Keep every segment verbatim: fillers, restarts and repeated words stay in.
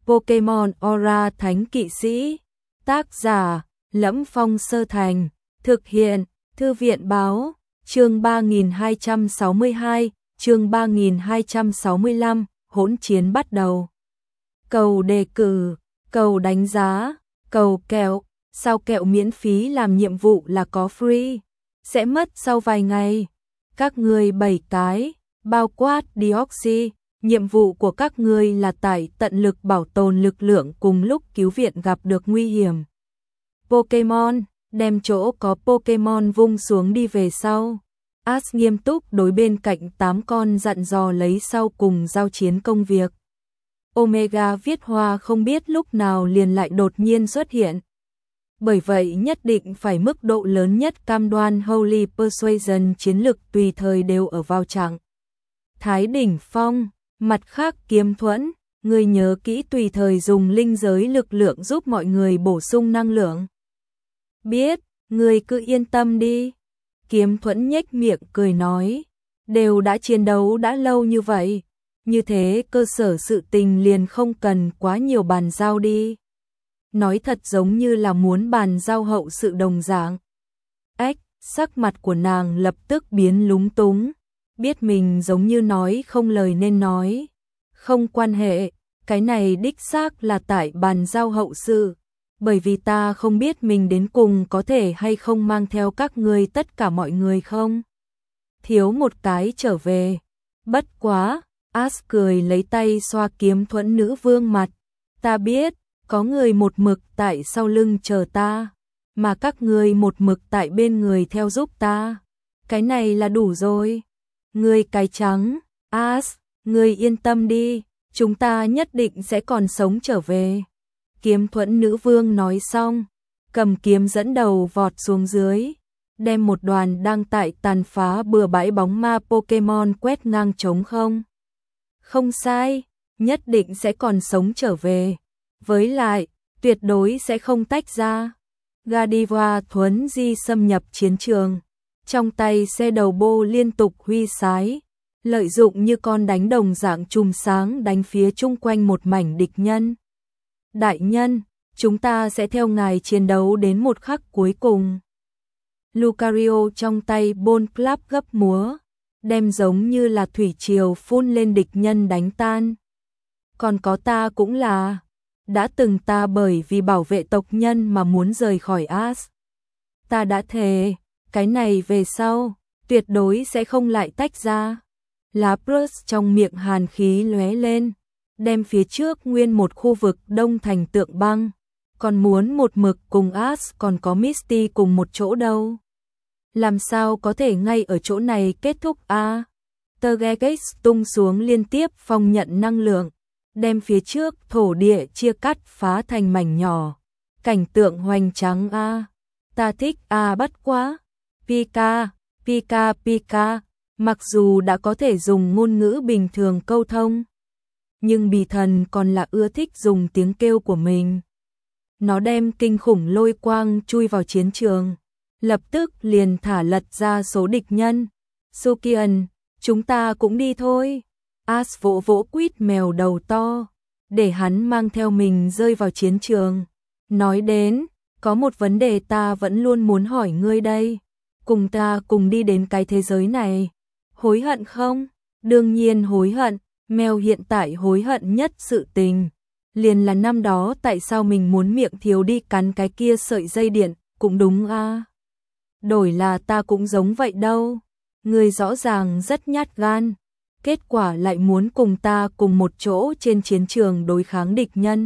Pokemon Aura Thánh Kỵ Sĩ. Tác giả: Lẫm Phong Sơ Thành. Thực hiện: Thư viện báo. Chương ba nghìn hai trăm sáu mươi hai, chương ba nghìn hai trăm sáu mươi lăm, hỗn chiến bắt đầu. Cầu đề cử, cầu đánh giá, cầu kẹo. Sao kẹo miễn phí làm nhiệm vụ là có free? Sẽ mất sau vài ngày. Các ngươi bảy cái, bao quát Deoxy. Nhiệm vụ của các ngươi là tải tận lực bảo tồn lực lượng cùng lúc cứu viện gặp được nguy hiểm. Pokemon, đem chỗ có Pokemon vung xuống đi về sau. Ash nghiêm túc đối bên cạnh tám con dặn dò lấy sau cùng giao chiến công việc. Omega viết hoa không biết lúc nào liền lại đột nhiên xuất hiện. Bởi vậy nhất định phải mức độ lớn nhất cam đoan Holy Persuasion chiến lực tùy thời đều ở vào trạng thái đỉnh phong. Mặt khác Kiếm Thuẫn, người nhớ kỹ tùy thời dùng linh giới lực lượng giúp mọi người bổ sung năng lượng. Biết, người cứ yên tâm đi. Kiếm Thuẫn nhếch miệng cười nói, đều đã chiến đấu đã lâu như vậy, như thế cơ sở sự tình liền không cần quá nhiều bàn giao đi. Nói thật giống như là muốn bàn giao hậu sự đồng dạng. Ếch, sắc mặt của nàng lập tức biến lúng túng, biết mình giống như nói không lời nên nói. Không quan hệ, cái này đích xác là tại bàn giao hậu sự, bởi vì ta không biết mình đến cùng có thể hay không mang theo các ngươi tất cả mọi người không. Thiếu một cái trở về. Bất quá, Ash cười lấy tay xoa Kiếm Thuẫn nữ vương mặt. Ta biết, có người một mực tại sau lưng chờ ta, mà các ngươi một mực tại bên người theo giúp ta. Cái này là đủ rồi. Ngươi cái trắng, Ash, ngươi yên tâm đi, chúng ta nhất định sẽ còn sống trở về. Kiếm Thuẫn nữ vương nói xong, cầm kiếm dẫn đầu vọt xuống dưới, đem một đoàn đang tại tàn phá bừa bãi bóng ma Pokemon quét ngang trống không. Không sai, nhất định sẽ còn sống trở về. Với lại, tuyệt đối sẽ không tách ra. Godiva thuấn di xâm nhập chiến trường, trong tay xe đầu bô liên tục huy sái, lợi dụng như con đánh đồng dạng chùm sáng đánh phía chung quanh một mảnh địch nhân. Đại nhân, chúng ta sẽ theo ngài chiến đấu đến một khắc cuối cùng. Lucario trong tay Bone Club gấp múa, đem giống như là thủy triều phun lên địch nhân đánh tan. Còn có ta cũng là, đã từng ta bởi vì bảo vệ tộc nhân mà muốn rời khỏi Ash. Ta đã thề, cái này về sau, tuyệt đối sẽ không lại tách ra. Lapras trong miệng hàn khí lóe lên, đem phía trước nguyên một khu vực đông thành tượng băng, còn muốn một mực cùng Ash còn có Misty cùng một chỗ đâu. Làm sao có thể ngay ở chỗ này kết thúc a? À? Tergex tung xuống liên tiếp phong nhận năng lượng, đem phía trước thổ địa chia cắt phá thành mảnh nhỏ. Cảnh tượng hoành tráng a, à. Ta thích a à bất quá. Pika, Pika Pika, mặc dù đã có thể dùng ngôn ngữ bình thường câu thông, nhưng bì thần còn là ưa thích dùng tiếng kêu của mình. Nó đem kinh khủng lôi quang chui vào chiến trường, lập tức liền thả lật ra số địch nhân. Sukian, chúng ta cũng đi thôi. Ash vỗ vỗ quýt mèo đầu to, để hắn mang theo mình rơi vào chiến trường. Nói đến, có một vấn đề ta vẫn luôn muốn hỏi ngươi đây. Cùng ta cùng đi đến cái thế giới này, hối hận không? Đương nhiên hối hận, mèo hiện tại hối hận nhất sự tình. Liền là năm đó tại sao mình muốn miệng thiếu đi cắn cái kia sợi dây điện, cũng đúng a. À. Đổi là ta cũng giống vậy đâu. Người rõ ràng rất nhát gan, kết quả lại muốn cùng ta cùng một chỗ trên chiến trường đối kháng địch nhân.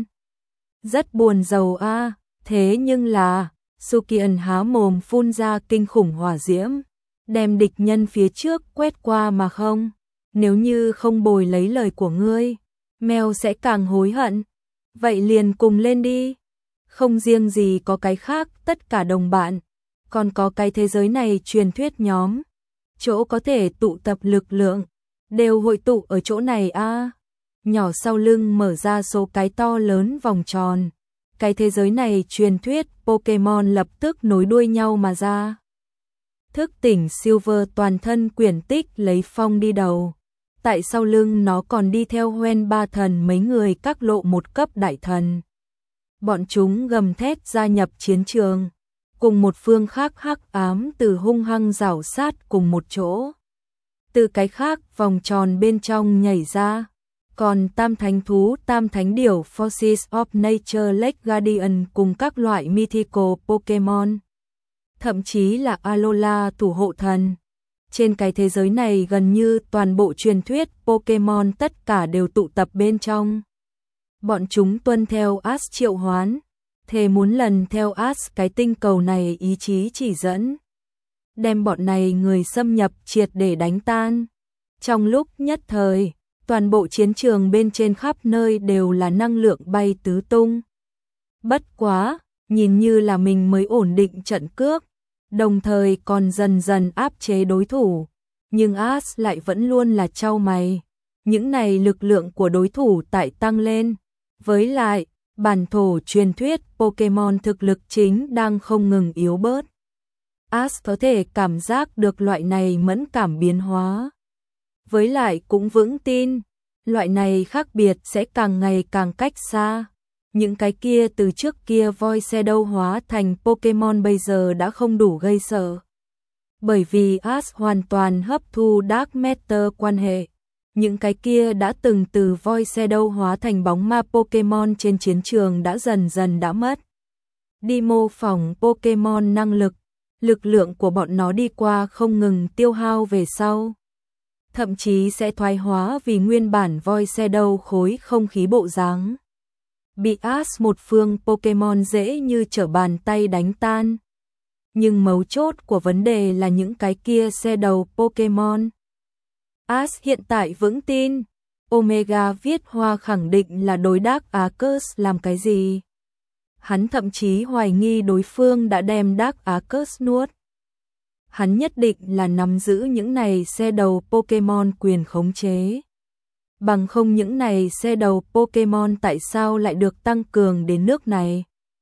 Rất buồn rầu a, à. Thế nhưng là, Sukian há mồm phun ra kinh khủng hỏa diễm, đem địch nhân phía trước quét qua mà không. Nếu như không bồi lấy lời của ngươi, mèo sẽ càng hối hận. Vậy liền cùng lên đi. Không riêng gì có cái khác, tất cả đồng bạn, còn có cái thế giới này truyền thuyết nhóm. Chỗ có thể tụ tập lực lượng, đều hội tụ ở chỗ này a. À. Nhỏ sau lưng mở ra số cái to lớn vòng tròn. Cái thế giới này truyền thuyết Pokemon lập tức nối đuôi nhau mà ra. Thức tỉnh Silver toàn thân quyển tích lấy phong đi đầu, tại sau lưng nó còn đi theo Hoen ba thần mấy người các lộ một cấp đại thần. Bọn chúng gầm thét gia nhập chiến trường, cùng một phương khác hắc ám từ hung hăng rảo sát cùng một chỗ. Từ cái khác vòng tròn bên trong nhảy ra, còn tam thánh thú, tam thánh điểu Forces of Nature Lake Guardian cùng các loại mythical Pokemon. Thậm chí là Alola thủ hộ thần. Trên cái thế giới này gần như toàn bộ truyền thuyết Pokemon tất cả đều tụ tập bên trong. Bọn chúng tuân theo Ash triệu hoán, thề muốn lần theo Ash cái tinh cầu này ý chí chỉ dẫn. Đem bọn này người xâm nhập triệt để đánh tan. Trong lúc nhất thời, toàn bộ chiến trường bên trên khắp nơi đều là năng lượng bay tứ tung. Bất quá, nhìn như là mình mới ổn định trận cước, đồng thời còn dần dần áp chế đối thủ, nhưng Ash lại vẫn luôn là trao mày. Những này lực lượng của đối thủ tại tăng lên, với lại, bản thổ truyền thuyết Pokemon thực lực chính đang không ngừng yếu bớt. Ash có thể cảm giác được loại này mẫn cảm biến hóa. Với lại cũng vững tin, loại này khác biệt sẽ càng ngày càng cách xa. Những cái kia từ trước kia voi Shadow hóa thành Pokemon bây giờ đã không đủ gây sợ. Bởi vì Ash hoàn toàn hấp thu Dark Matter quan hệ. Những cái kia đã từng từ voi Shadow hóa thành bóng ma Pokemon trên chiến trường đã dần dần đã mất. Đi mô phỏng Pokemon năng lực, lực lượng của bọn nó đi qua không ngừng tiêu hao về sau. Thậm chí sẽ thoái hóa vì nguyên bản voi Shadow khối không khí bộ dáng. Bị Ash một phương Pokemon dễ như trở bàn tay đánh tan. Nhưng mấu chốt của vấn đề là những cái kia Shadow Pokemon. Ash hiện tại vững tin, Omega viết hoa khẳng định là đối Dark Arceus làm cái gì. Hắn thậm chí hoài nghi đối phương đã đem Dark Arceus nuốt. Hắn nhất định là nắm giữ những này xe đầu Pokemon quyền khống chế. Bằng không những này xe đầu Pokemon tại sao lại được tăng cường đến nước này.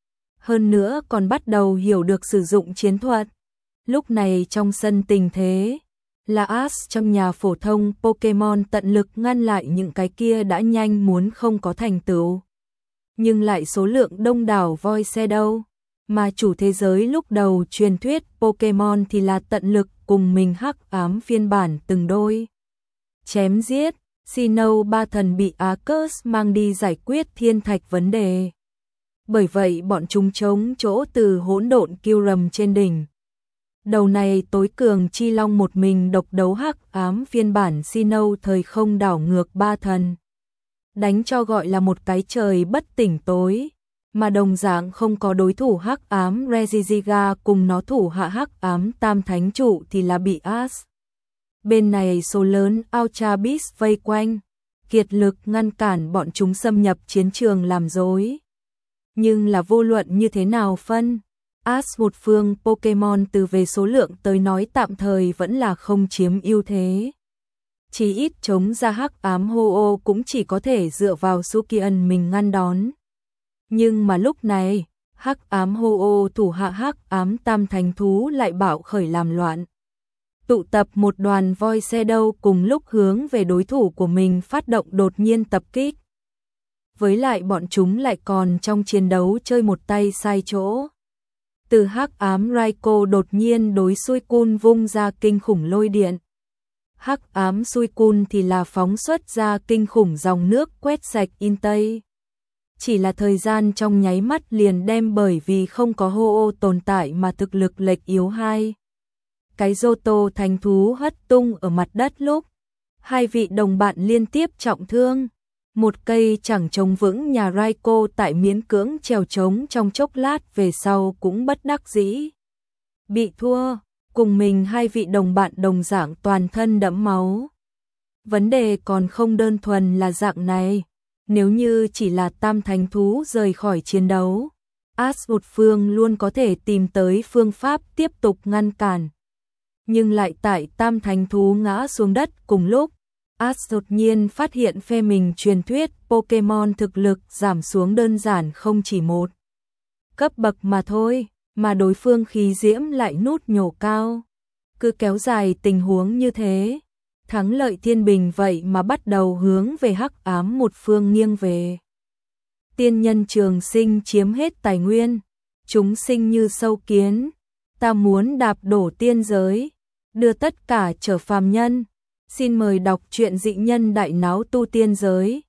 Hơn nữa còn bắt đầu hiểu được sử dụng chiến thuật. Lúc này trong sân tình thế, là Ash trong nhà phổ thông Pokemon tận lực ngăn lại những cái kia đã nhanh muốn không có thành tựu. Nhưng lại số lượng đông đảo voi Shadow, mà chủ thế giới lúc đầu truyền thuyết Pokemon thì là tận lực cùng mình hắc ám phiên bản từng đôi. Chém giết, Sinnoh ba thần bị Arceus mang đi giải quyết thiên thạch vấn đề. Bởi vậy bọn chúng chống chỗ từ hỗn độn Kyurem trên đỉnh. Đầu này tối cường chi long một mình độc đấu hắc ám phiên bản Sinnoh thời không đảo ngược ba thần. Đánh cho gọi là một cái trời bất tỉnh tối, mà đồng dạng không có đối thủ hắc ám Regigiga cùng nó thủ hạ hắc ám tam thánh trụ thì là bị Ash. Bên này số lớn Ultra Beast vây quanh, kiệt lực ngăn cản bọn chúng xâm nhập chiến trường làm rối. Nhưng là vô luận như thế nào phân, Ash một phương Pokemon từ về số lượng tới nói tạm thời vẫn là không chiếm ưu thế. Chỉ ít chống ra hắc ám Ho-Oh cũng chỉ có thể dựa vào Sukian mình ngăn đón. Nhưng mà lúc này, hắc ám Ho-Oh thủ hạ hắc ám tam thánh thú lại bạo khởi làm loạn. Tụ tập một đoàn voi Shadow cùng lúc hướng về đối thủ của mình phát động đột nhiên tập kích. Với lại bọn chúng lại còn trong chiến đấu chơi một tay sai chỗ. Từ hắc ám Raikou đột nhiên đối Suicune vung ra kinh khủng lôi điện. Hắc ám Suicune thì là phóng xuất ra kinh khủng dòng nước quét sạch in Tây. Chỉ là thời gian trong nháy mắt liền đem bởi vì không có Ho-Oh tồn tại mà thực lực lệch yếu hai. Cái Johto thánh thú hất tung ở mặt đất lúc. Hai vị đồng bạn liên tiếp trọng thương. Một cây chẳng chống vững nhà Raikou tại miễn cưỡng trèo trống trong chốc lát về sau cũng bất đắc dĩ. Bị thua, cùng mình hai vị đồng bạn đồng dạng toàn thân đẫm máu. Vấn đề còn không đơn thuần là dạng này. Nếu như chỉ là tam thánh thú rời khỏi chiến đấu, Ash một phương luôn có thể tìm tới phương pháp tiếp tục ngăn cản. Nhưng lại tại tam thánh thú ngã xuống đất cùng lúc, Ash đột nhiên phát hiện phe mình truyền thuyết Pokemon thực lực giảm xuống đơn giản không chỉ một cấp bậc mà thôi, mà đối phương khí diễm lại nút nhổ cao. Cứ kéo dài tình huống như thế, thắng lợi thiên bình vậy mà bắt đầu hướng về hắc ám một phương nghiêng về. Tiên nhân trường sinh chiếm hết tài nguyên, chúng sinh như sâu kiến, ta muốn đạp đổ tiên giới, đưa tất cả trở phàm nhân. Xin mời đọc truyện Dị Nhân Đại Náo Tu Tiên Giới,